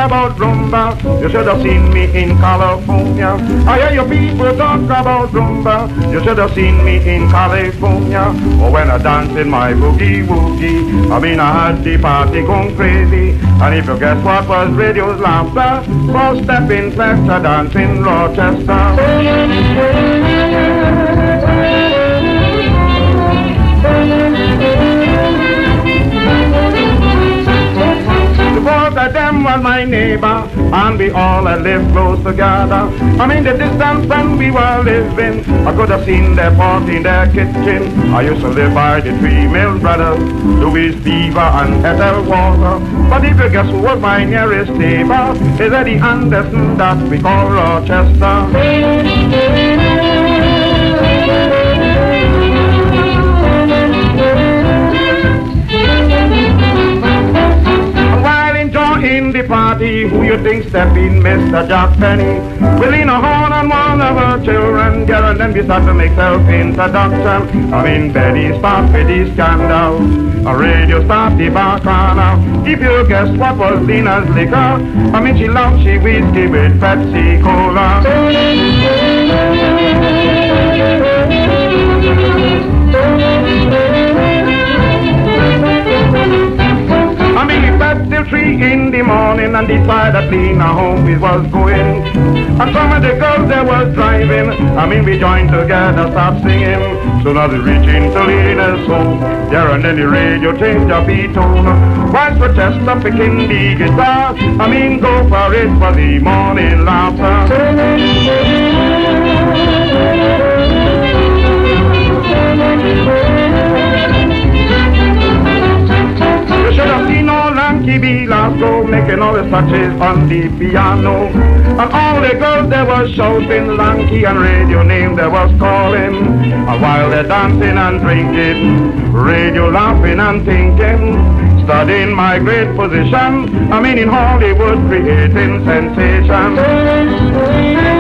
about rumba. You should have seen me in California. I hear you people talk about rumba. You should have seen me in California. Or when I dance in my boogie woogie. I mean I had the party going crazy. And if you guess what was radio's laughter, first step in Fletcher dance in Rochester. Both of them was my neighbor, and we all had lived close together. I mean the distance when we were living, I could have seen their pot in their kitchen. I used to live by the Three Mills brothers, Louis Beaver and Ethel Walter. But if you guess who was my nearest neighbor, is Eddie Anderson that we call Rochester. In the party, who you think step in, Mr. Jack Penny? We lean a horn on one of our children, girl, and then we start to make self-introduction. I mean, Betty start with the scandal, a radio start the bacana. If you guess what was Lina's liquor, I mean, she loved she whiskey with Pepsi Cola. I mean, we slept till 3 in the morning and decided that Lena home we was going. And some of the girls that was driving, I mean, we joined together, start singing. Soon as we reach into Lena's home, there and then the radio changed a beat tone. Whilst Rochester picking the guitar, I mean, go for it for the morning laughter. You should have seen old Lanky B last go, making all the touches on the piano. And all the girls they was shouting, Lanky and radio name they was calling. And while they're dancing and drinking, radio laughing and thinking, studying my great position, I mean in Hollywood creating sensation.